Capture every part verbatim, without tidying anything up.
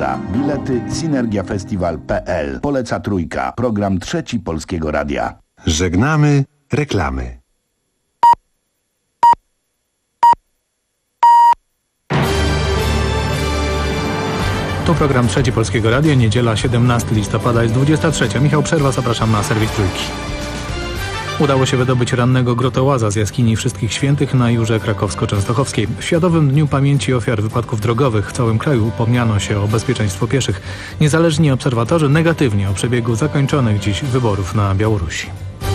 Rada. Bilety synergiafestiwal kropka p l. Poleca Trójka. Program Trzeci Polskiego Radia. Żegnamy reklamy. Tu program Trzeci Polskiego Radia, niedziela siedemnastego listopada, jest dwudziesta trzecia. Michał Przerwa, zapraszam na serwis Trójki. Udało się wydobyć rannego grotołaza z jaskini Wszystkich Świętych na Jurze Krakowsko-Częstochowskiej. W Światowym Dniu Pamięci Ofiar Wypadków Drogowych w całym kraju upomniano się o bezpieczeństwo pieszych. Niezależni obserwatorzy negatywnie o przebiegu zakończonych dziś wyborów na Białorusi.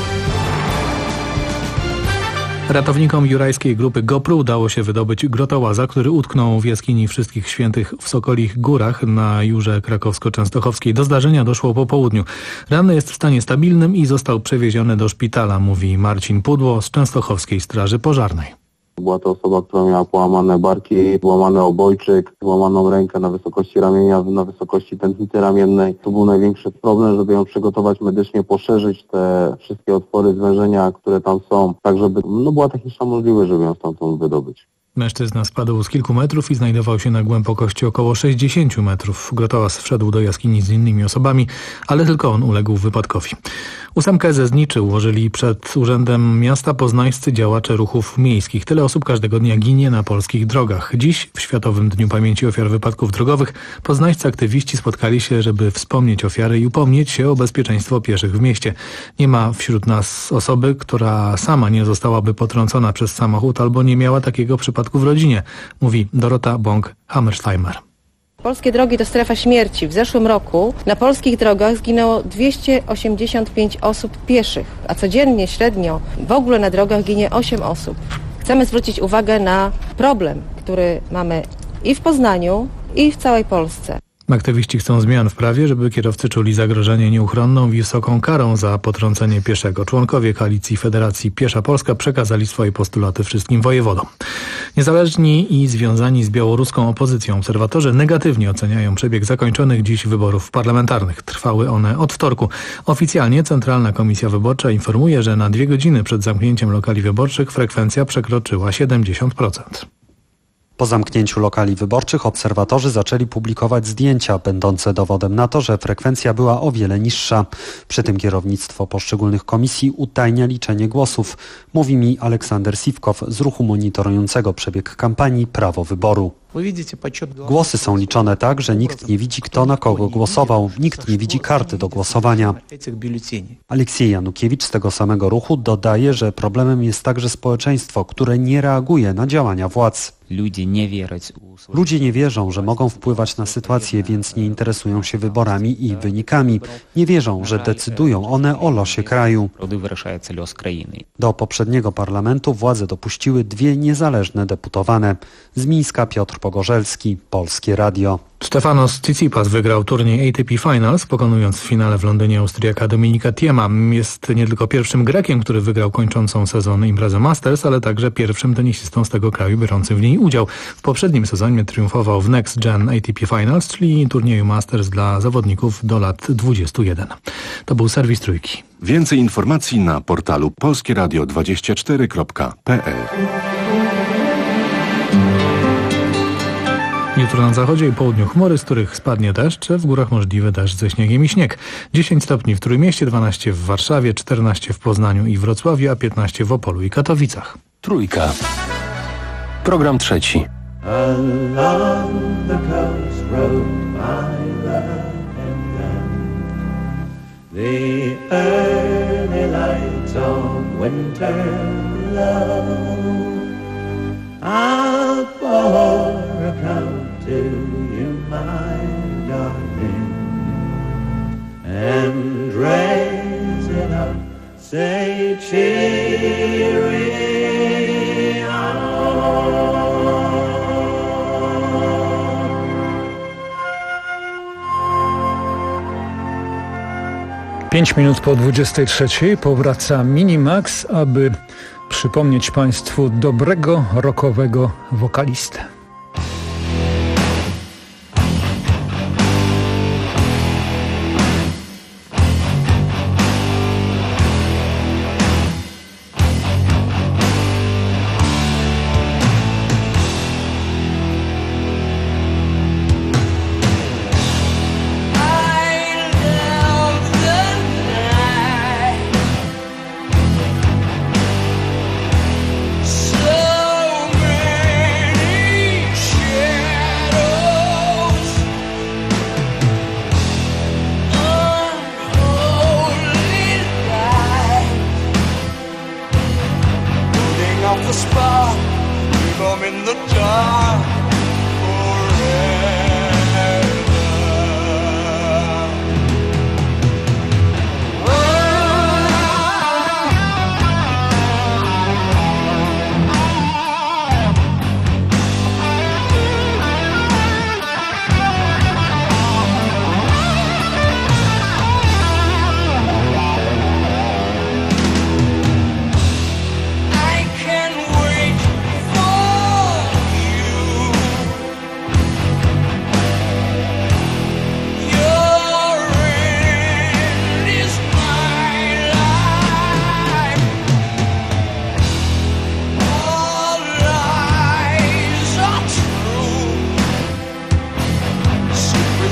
Ratownikom jurajskiej grupy GoPro udało się wydobyć grotołaza, który utknął w jaskini Wszystkich Świętych w Sokolich Górach na Jurze Krakowsko-Częstochowskiej. Do zdarzenia doszło po południu. Ranny jest w stanie stabilnym i został przewieziony do szpitala, mówi Marcin Pudło z Częstochowskiej Straży Pożarnej. Była to osoba, która miała połamane barki, złamany obojczyk, złamaną rękę na wysokości ramienia, na wysokości tętnicy ramiennej. To był największy problem, żeby ją przygotować medycznie, poszerzyć te wszystkie otwory, zwężenia, które tam są, tak żeby no, była techniczna możliwość, żeby ją stamtąd wydobyć. Mężczyzna spadł z kilku metrów i znajdował się na głębokości około sześćdziesięciu metrów. Grotołaz wszedł do jaskini z innymi osobami, ale tylko on uległ wypadkowi. Ósemkę ze zniczy ułożyli przed Urzędem Miasta poznańscy działacze ruchów miejskich. Tyle osób każdego dnia ginie na polskich drogach. Dziś, w Światowym Dniu Pamięci Ofiar Wypadków Drogowych, poznańscy aktywiści spotkali się, żeby wspomnieć ofiary i upomnieć się o bezpieczeństwo pieszych w mieście. Nie ma wśród nas osoby, która sama nie zostałaby potrącona przez samochód albo nie miała takiego przypadku w rodzinie, mówi Dorota Bąk-Hammersteimer. Polskie drogi to strefa śmierci. W zeszłym roku na polskich drogach zginęło dwieście osiemdziesiąt pięć osób pieszych, a codziennie średnio w ogóle na drogach ginie osiem osób. Chcemy zwrócić uwagę na problem, który mamy i w Poznaniu, i w całej Polsce. Aktywiści chcą zmian w prawie, żeby kierowcy czuli zagrożenie nieuchronną i wysoką karą za potrącenie pieszego. Członkowie koalicji Federacji Piesza Polska przekazali swoje postulaty wszystkim wojewodom. Niezależni i związani z białoruską opozycją obserwatorzy negatywnie oceniają przebieg zakończonych dziś wyborów parlamentarnych. Trwały one od wtorku. Oficjalnie Centralna Komisja Wyborcza informuje, że na dwie godziny przed zamknięciem lokali wyborczych frekwencja przekroczyła siedemdziesiąt procent. Po zamknięciu lokali wyborczych obserwatorzy zaczęli publikować zdjęcia będące dowodem na to, że frekwencja była o wiele niższa. Przy tym kierownictwo poszczególnych komisji utajnia liczenie głosów, mówi mi Aleksander Siwkow z ruchu monitorującego przebieg kampanii Prawo Wyboru. Głosy są liczone tak, że nikt nie widzi, kto na kogo głosował, nikt nie widzi karty do głosowania. Aleksiej Janukiewicz z tego samego ruchu dodaje, że problemem jest także społeczeństwo, które nie reaguje na działania władz. Ludzie nie wierzą, że mogą wpływać na sytuację, więc nie interesują się wyborami i wynikami. Nie wierzą, że decydują one o losie kraju. Do poprzedniego parlamentu władze dopuściły dwie niezależne deputowane. Z Mińska Piotr Pogorzelski, Polskie Radio. Stefanos Tsitsipas wygrał turniej A T P Finals, pokonując w finale w Londynie Austriaka Dominika Thiema. Jest nie tylko pierwszym Grekiem, który wygrał kończącą sezon imprezę Masters, ale także pierwszym tenisistą z tego kraju biorącym w niej udział. W poprzednim sezonie triumfował w Next Gen A T P Finals, czyli turnieju Masters dla zawodników do lat dwudziestu jeden. To był serwis Trójki. Więcej informacji na portalu polskieradio dwadzieścia cztery kropka p l. Jutro na zachodzie i południu chmury, z których spadnie deszcz, w górach możliwy deszcz ze śniegiem i śnieg. dziesięć stopni w Trójmieście, dwanaście w Warszawie, czternaście w Poznaniu i Wrocławiu, a piętnaście w Opolu i Katowicach. Trójka. Program trzeci. I'll pour a cup to you, my darling, and raise it up, say cheerio. Pięć minut po dwudziestej trzeciej powraca Minimax, aby przypomnieć Państwu dobrego rockowego wokalistę.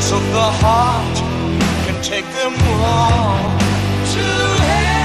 secrets of the heart can take them all to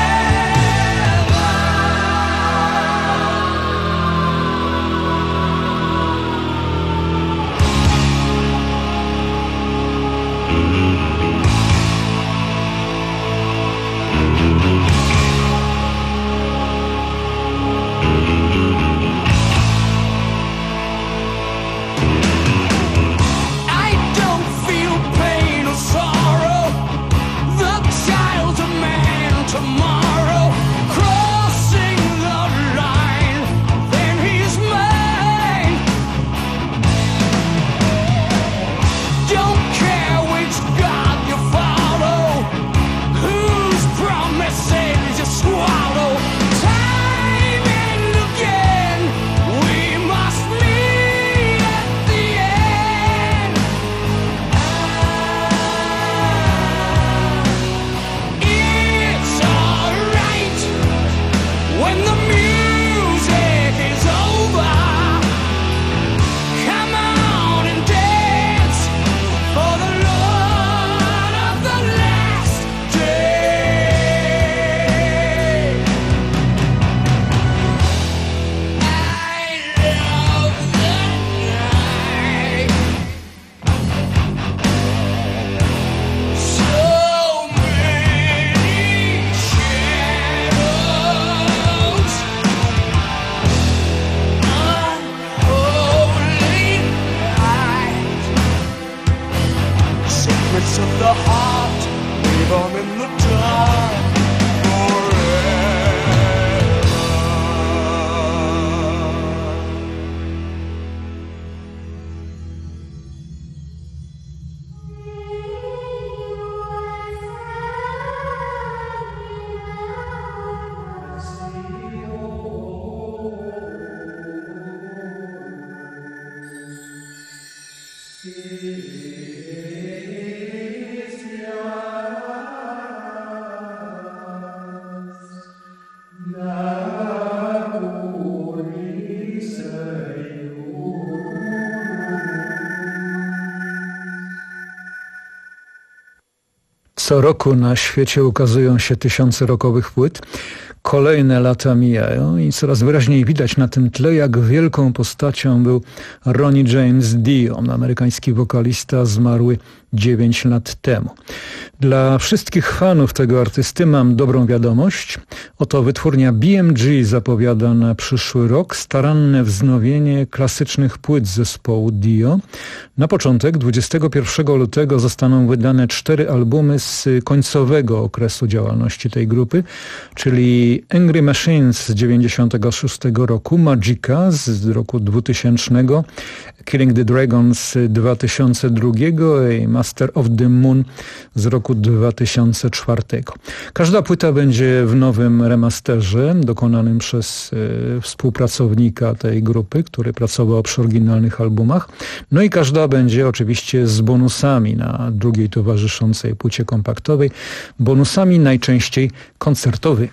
Co roku na świecie ukazują się tysiące rockowych płyt. Kolejne lata mijają i coraz wyraźniej widać na tym tle, jak wielką postacią był Ronnie James Dio, amerykański wokalista zmarły dziewięć lat temu. Dla wszystkich fanów tego artysty mam dobrą wiadomość. Oto wytwórnia B M G zapowiada na przyszły rok staranne wznowienie klasycznych płyt zespołu Dio. Na początek dwudziestego pierwszego lutego zostaną wydane cztery albumy z końcowego okresu działalności tej grupy, czyli Angry Machines z dziewięćdziesiątego szóstego roku, Magica z roku dwutysięcznego, Killing the Dragon z dwa tysiące drugiego i Master of the Moon z roku dwa tysiące czwartego. Każda płyta będzie w nowym remasterze dokonanym przez y, współpracownika tej grupy, który pracował przy oryginalnych albumach. No i każda będzie oczywiście z bonusami na drugiej towarzyszącej płycie kompaktowej, bonusami najczęściej koncertowymi.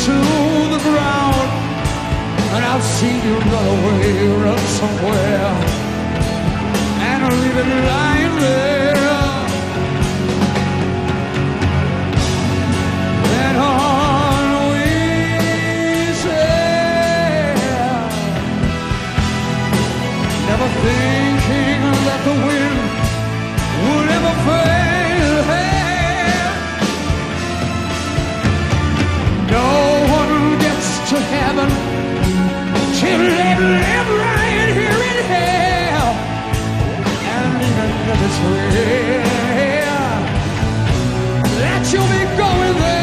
to the ground, and I've seen you run away, run somewhere, and leave it lying there. That on wheels, never thinking that the wind would ever fail. No one gets to heaven till they live right here in hell, and even if it's real that you'll be going there.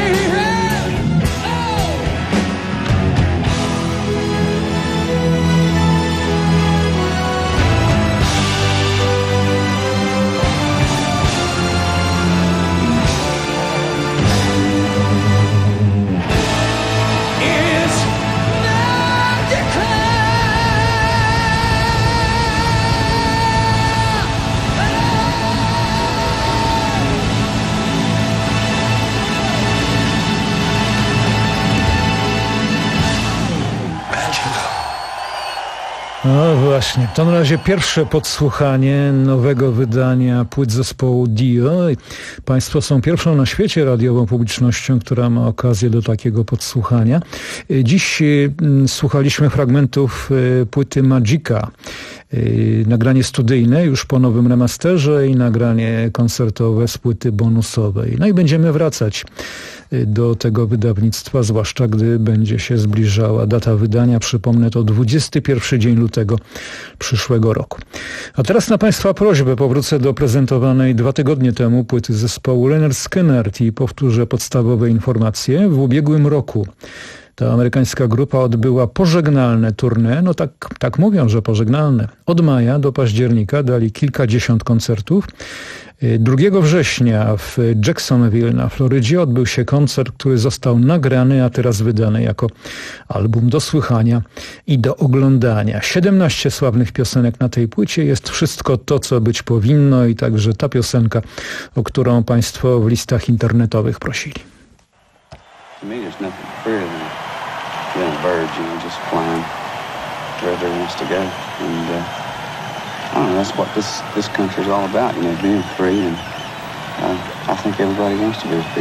No właśnie, to na razie pierwsze podsłuchanie nowego wydania płyt zespołu Dio. Państwo są pierwszą na świecie radiową publicznością, która ma okazję do takiego podsłuchania. Dziś słuchaliśmy fragmentów płyty Magica. Nagranie studyjne już po nowym remasterze i nagranie koncertowe z płyty bonusowej. No i będziemy wracać do tego wydawnictwa, zwłaszcza gdy będzie się zbliżała data wydania. Przypomnę, to dwudziesty pierwszy dzień lutego przyszłego roku. A teraz na Państwa prośbę powrócę do prezentowanej dwa tygodnie temu płyty zespołu Lynyrd Skynyrd i powtórzę podstawowe informacje. W ubiegłym roku ta amerykańska grupa odbyła pożegnalne tournée, no tak, tak mówią, że pożegnalne. Od maja do października dali kilkadziesiąt koncertów. drugiego września w Jacksonville na Florydzie odbył się koncert, który został nagrany, a teraz wydany jako album do słuchania i do oglądania. siedemnaście sławnych piosenek na tej płycie, jest wszystko to, co być powinno i także ta piosenka, o którą Państwo w listach internetowych prosili. To me, there's nothing freer than being a bird, you know, just flying wherever it wants to go. And uh, I don't know, that's what this this country is all about, you know, being free. And uh, I think everybody wants to be free.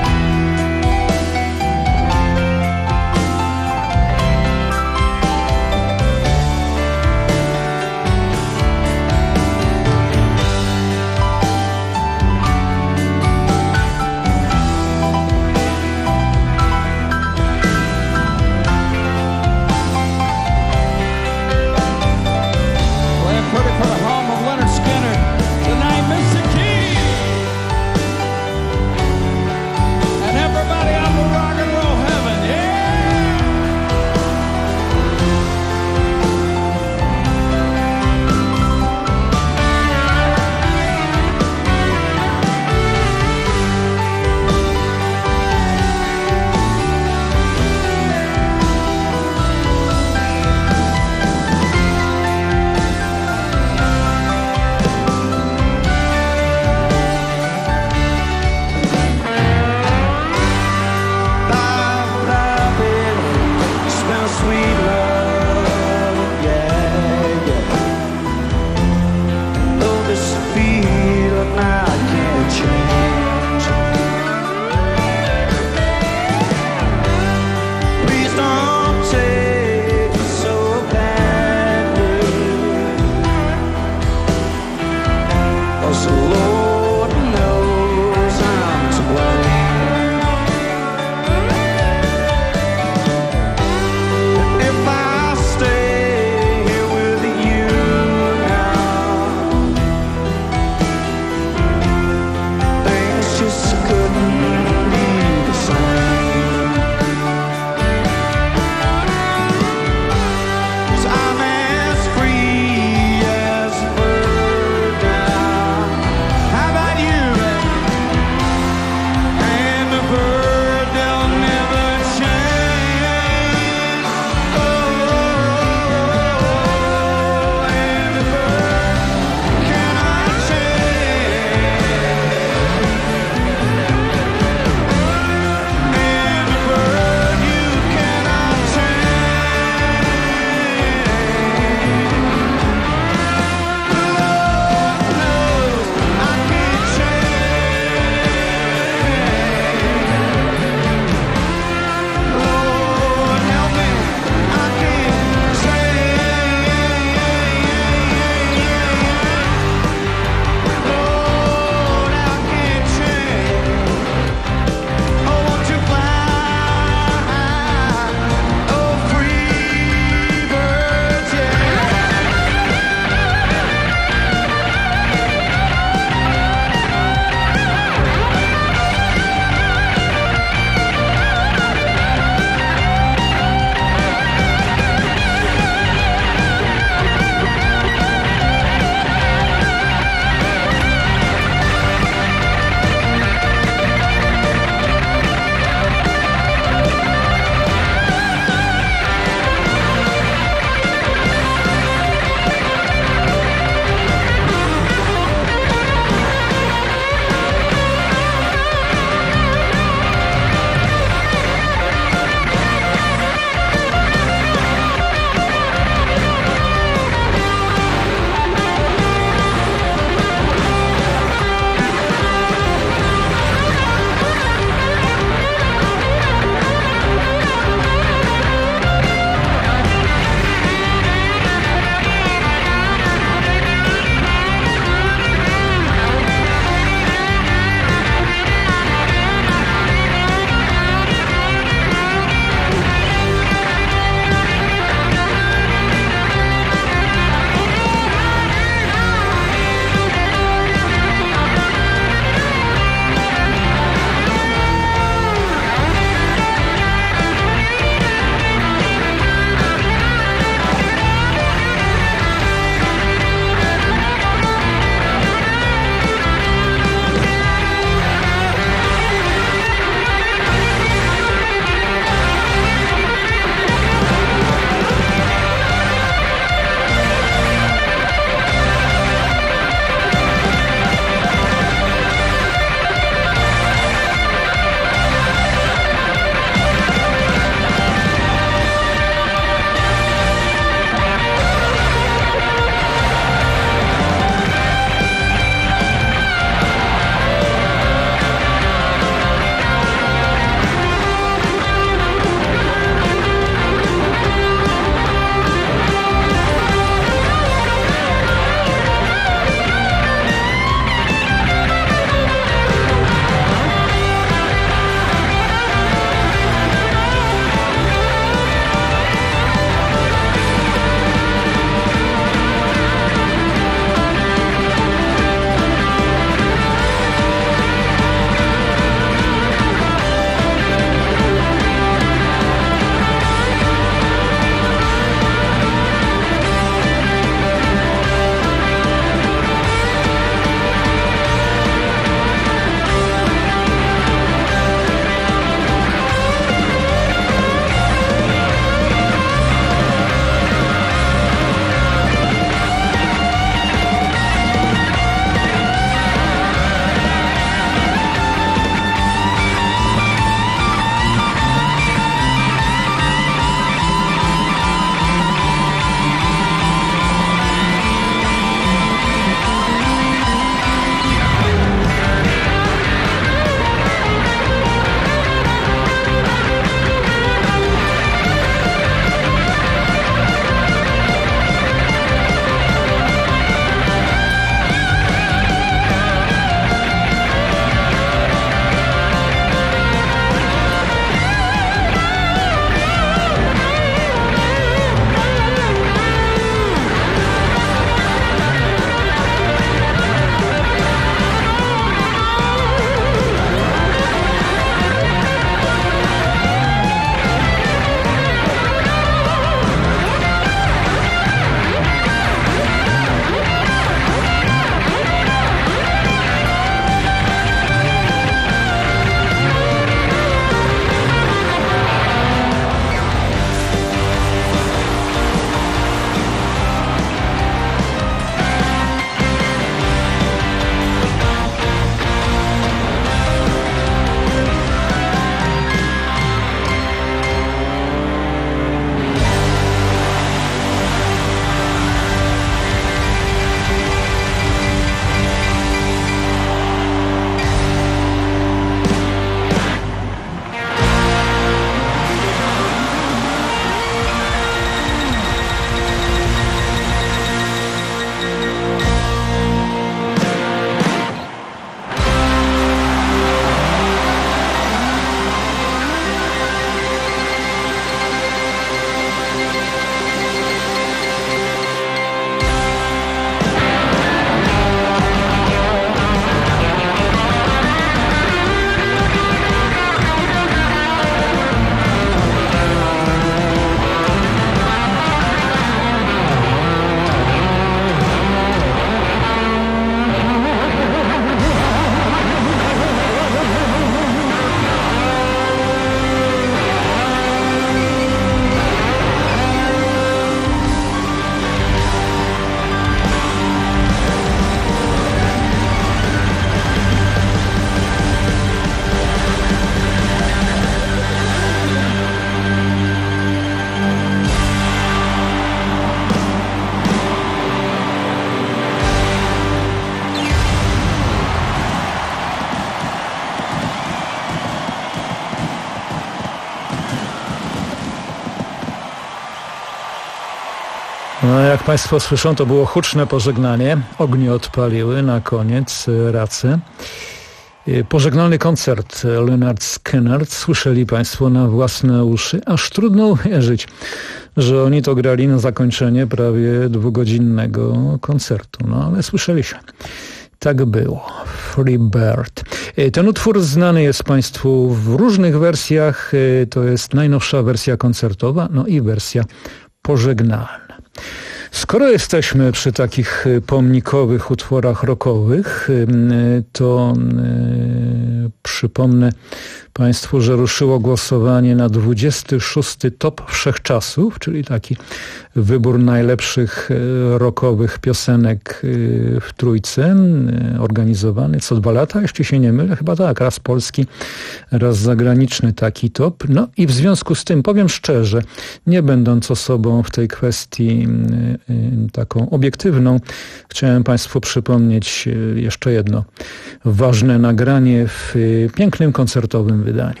No, jak Państwo słyszą, to było huczne pożegnanie. Ognie odpaliły na koniec race. Pożegnalny koncert Lynyrd Skynyrd słyszeli Państwo na własne uszy. Aż trudno uwierzyć, że oni to grali na zakończenie prawie dwugodzinnego koncertu. No ale słyszeliśmy. Tak było. Free Bird. Ten utwór znany jest Państwu w różnych wersjach. To jest najnowsza wersja koncertowa, no i wersja pożegnalna. Skoro jesteśmy przy takich pomnikowych utworach rockowych, to przypomnę Państwu, że ruszyło głosowanie na dwudziesty szósty top wszechczasów, czyli taki wybór najlepszych rockowych piosenek w Trójce, organizowany co dwa lata, jeśli się nie mylę, chyba tak, raz polski, raz zagraniczny taki top. No i w związku z tym, powiem szczerze, nie będąc osobą w tej kwestii taką obiektywną, chciałem Państwu przypomnieć jeszcze jedno ważne nagranie w pięknym koncertowym wydaniu.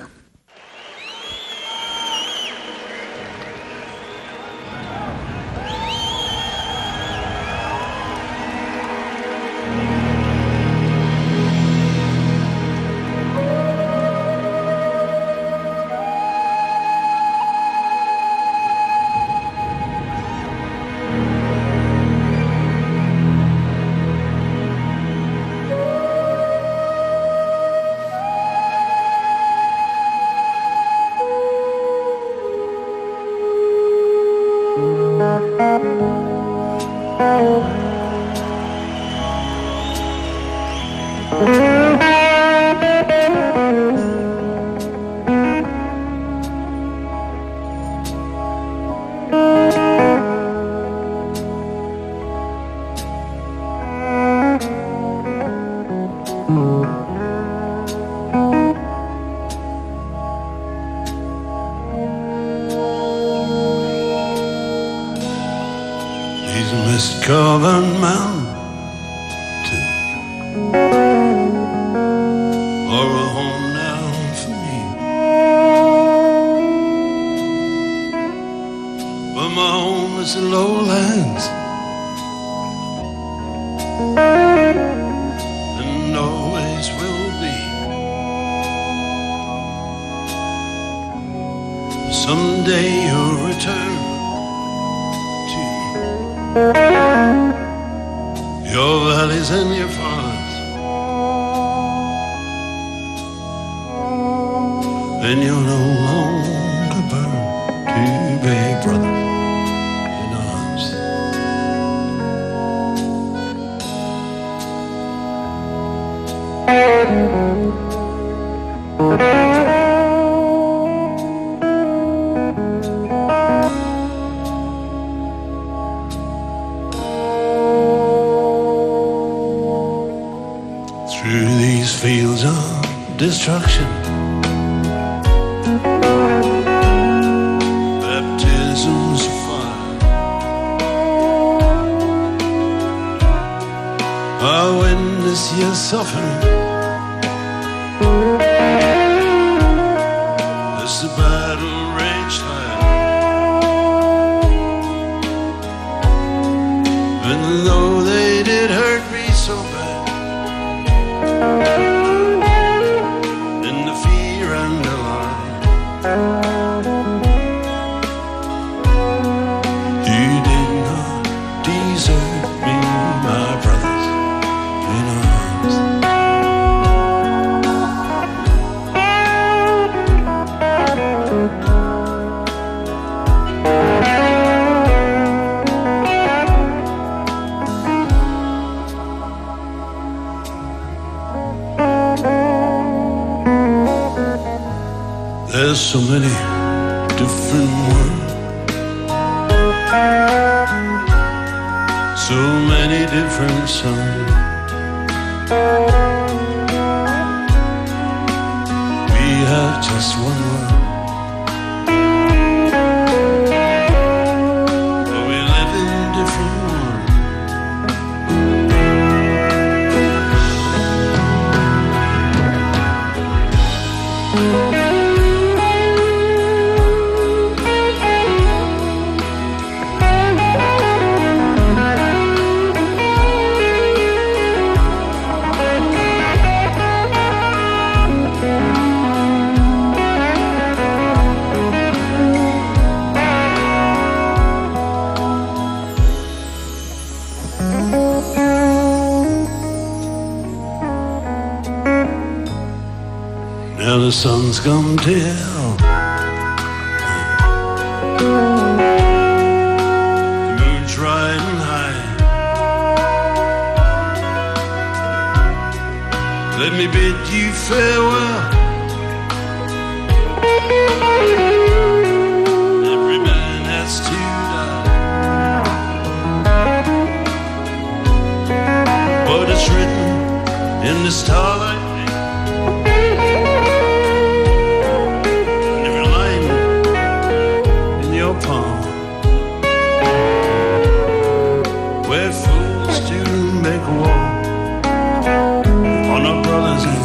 Mist-covered mountain or a home now for me, but my home is the lowlands and always will be. Someday you'll return your valleys and your forests, and you'll no longer burn to beg brother in arms. Fields of destruction, baptisms of fire, I witness your suffering as the battle raged high, and though they did hurt me so bad, you did not desert me, my brothers in arms. There's so many different worlds, so many different songs. We have just one world, but we live in different worlds. the sun's come down. The moon's riding high. Let me bid you farewell. Every man has to die, but it's written in the starlight. Where fools do make war on our brothers and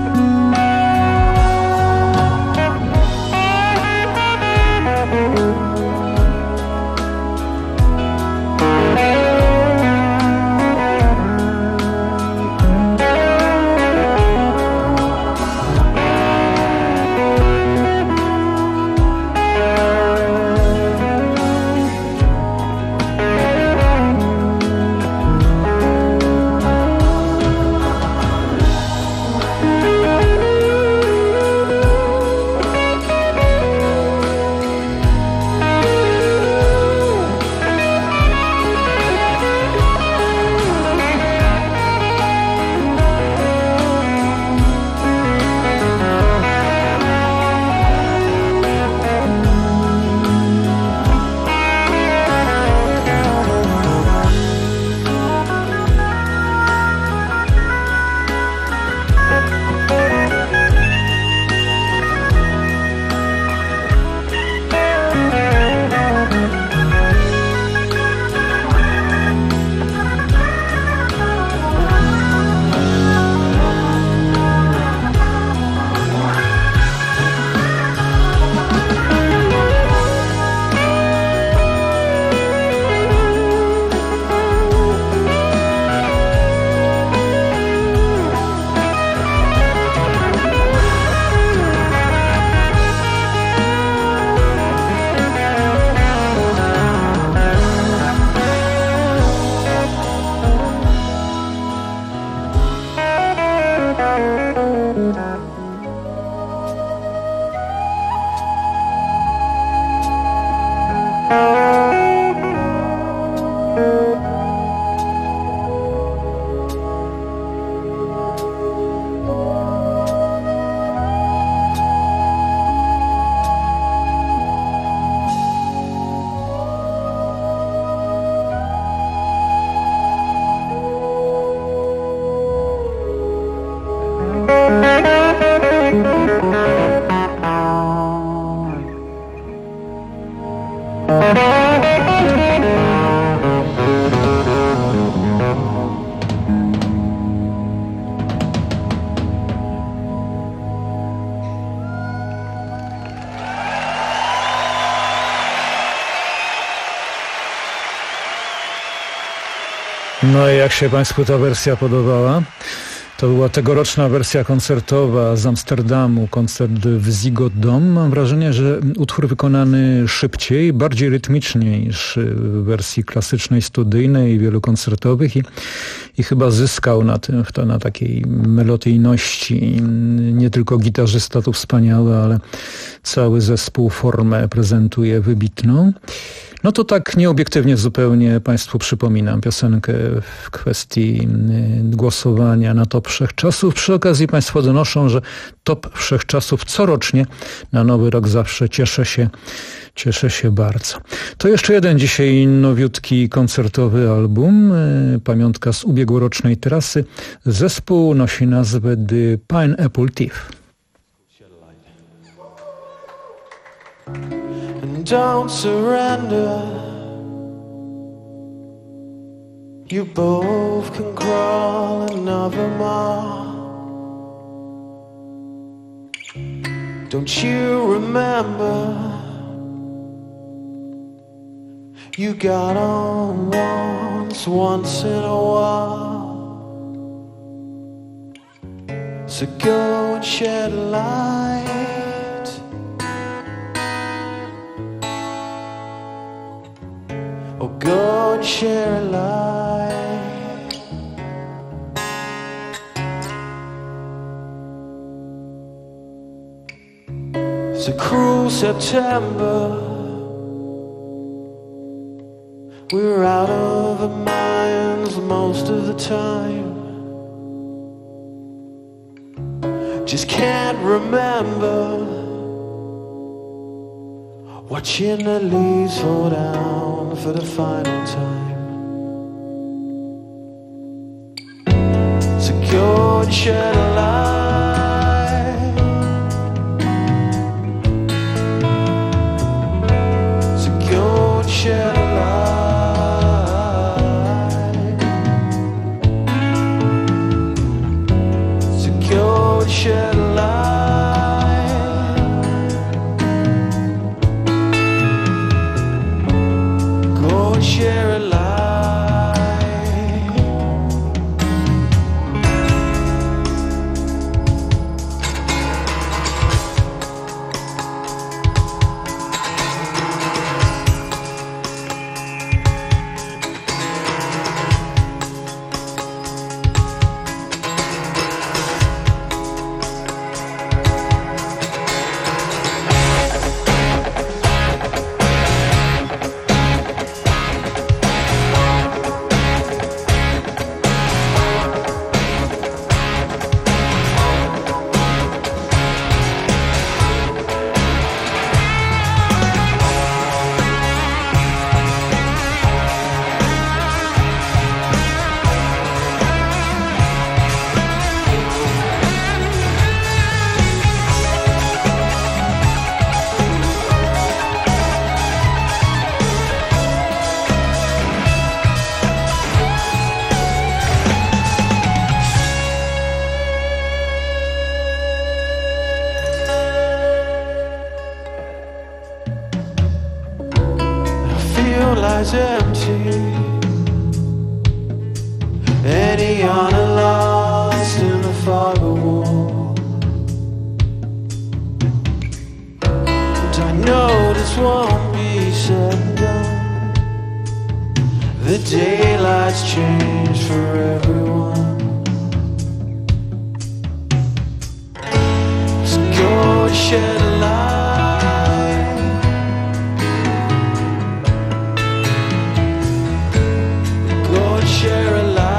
No i jak się Państwu ta wersja podobała? To była tegoroczna wersja koncertowa z Amsterdamu, koncert w Ziggo Dome. Mam wrażenie, że utwór wykonany szybciej, bardziej rytmicznie niż w wersji klasycznej, studyjnej, wielokoncertowych i, i chyba zyskał na tym, na takiej melodyjności. Nie tylko gitarzysta tu wspaniały, ale cały zespół formę prezentuje wybitną. No to tak nieobiektywnie zupełnie Państwu przypominam piosenkę w kwestii głosowania na top wszechczasów. Przy okazji Państwo donoszą, że top wszechczasów corocznie na Nowy Rok zawsze cieszę się, cieszę się bardzo. To jeszcze jeden dzisiaj nowiutki koncertowy album, pamiątka z ubiegłorocznej trasy. Zespół nosi nazwę The Pineapple Thief. Don't surrender. You both can crawl another mile. Don't you remember? You got on once, once in a while. So go and shed light. Oh, go and share a life. It's a cruel September. We're out of our minds most of the time. Just can't remember watching the leaves fall down for the final time. So go and shed a light. So go and shed a light. So go and shed a light. Go and share a light. Lies empty. Any honor lost in the fog of war. And I know this won't be said and done. The daylight's changed for everyone. So go and shed a light. Share a light.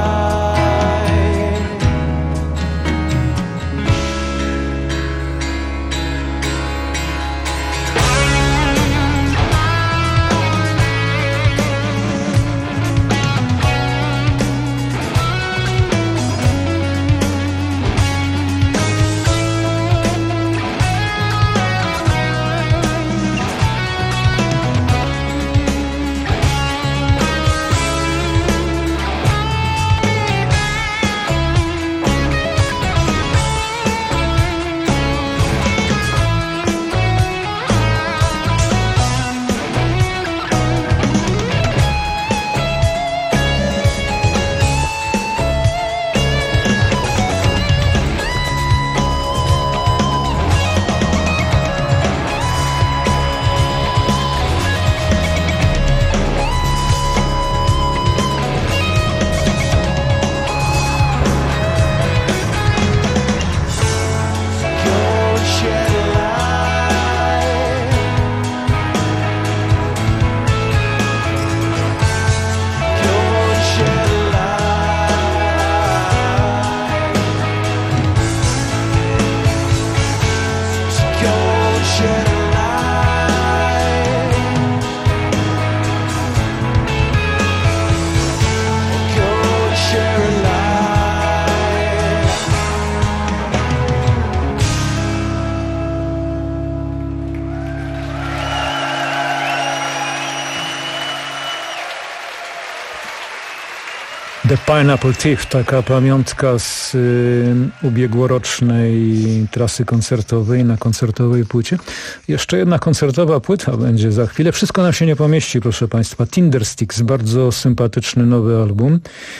The Pineapple Thief, taka pamiątka z y, ubiegłorocznej trasy koncertowej na koncertowej płycie. Jeszcze jedna koncertowa płyta będzie za chwilę. Wszystko nam się nie pomieści, proszę Państwa. Tindersticks, bardzo sympatyczny nowy album.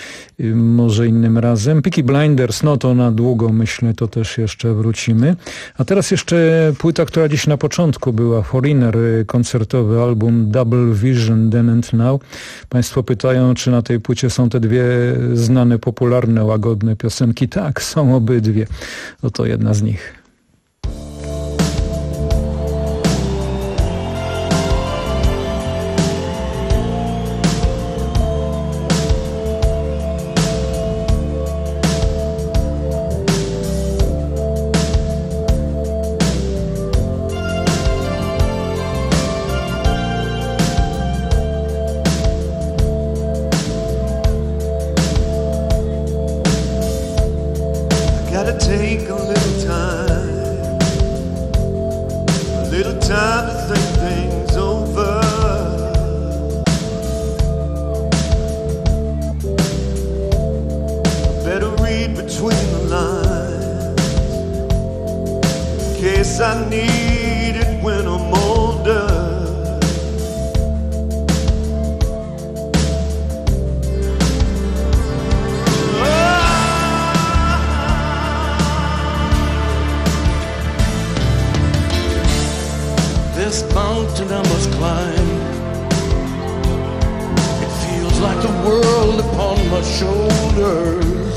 Y, może innym razem. Peaky Blinders, no to na długo, myślę, to też jeszcze wrócimy. A teraz jeszcze płyta, która dziś na początku była. Foreigner, koncertowy album Double Vision, Then and Now. Państwo pytają, czy na tej płycie są te dwie znane, popularne, łagodne piosenki. Tak, są obydwie. Oto jedna z nich. between the lines, in case I need it when I'm older. This mountain I must climb, it feels like the world upon my shoulders.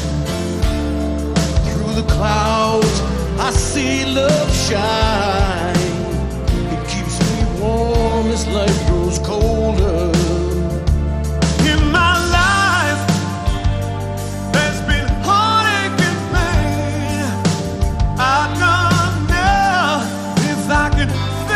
Through the clouds I see love shine, it keeps me warm as life grows colder. In my life there's been heartache and pain. I don't know if I can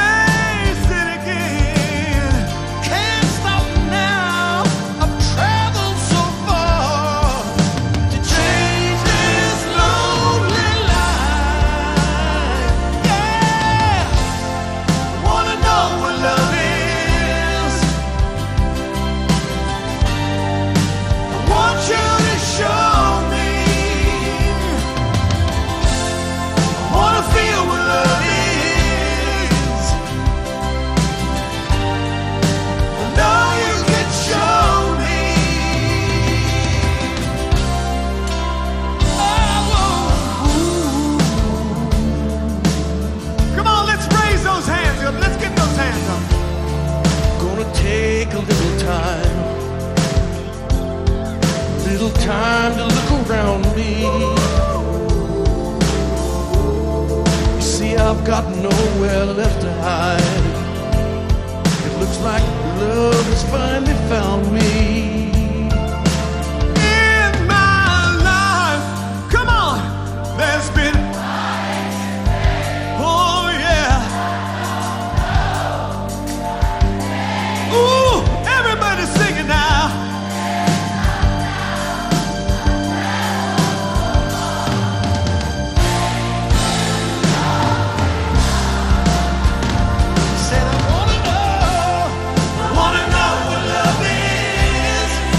time to look around me. You see, I've got nowhere left to hide. It looks like love has finally found me. In my life, come on, there's been, oh yeah. Ooh, everybody singing now. Said I wanna know, I wanna know what love is.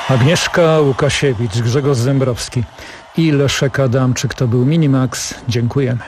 Agnieszka Łukasiewicz, Grzegorz Zembrowski i Leszek Adamczyk. To był Minimax. Dziękujemy.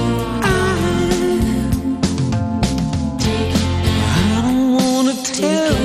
Tell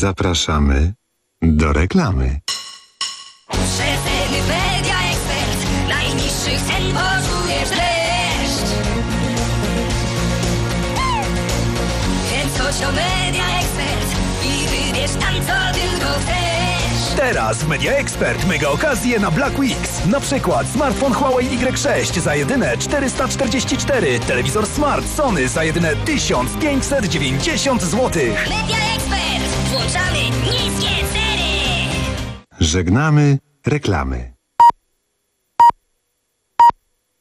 Zapraszamy do reklamy. Przeceny Media Expert. Najniższych cen poczujesz dreszcz. Więc chodź o Media Expert i wybierz tam, co tylko chcesz. Teraz w Media Expert mega okazje na Black Weeks. Na przykład smartfon Huawei Y sześć za jedyne czterysta czterdzieści cztery, telewizor Smart Sony za jedyne tysiąc pięćset dziewięćdziesiąt złotych. Media Expert. Włączamy niskie ceny. Żegnamy reklamy.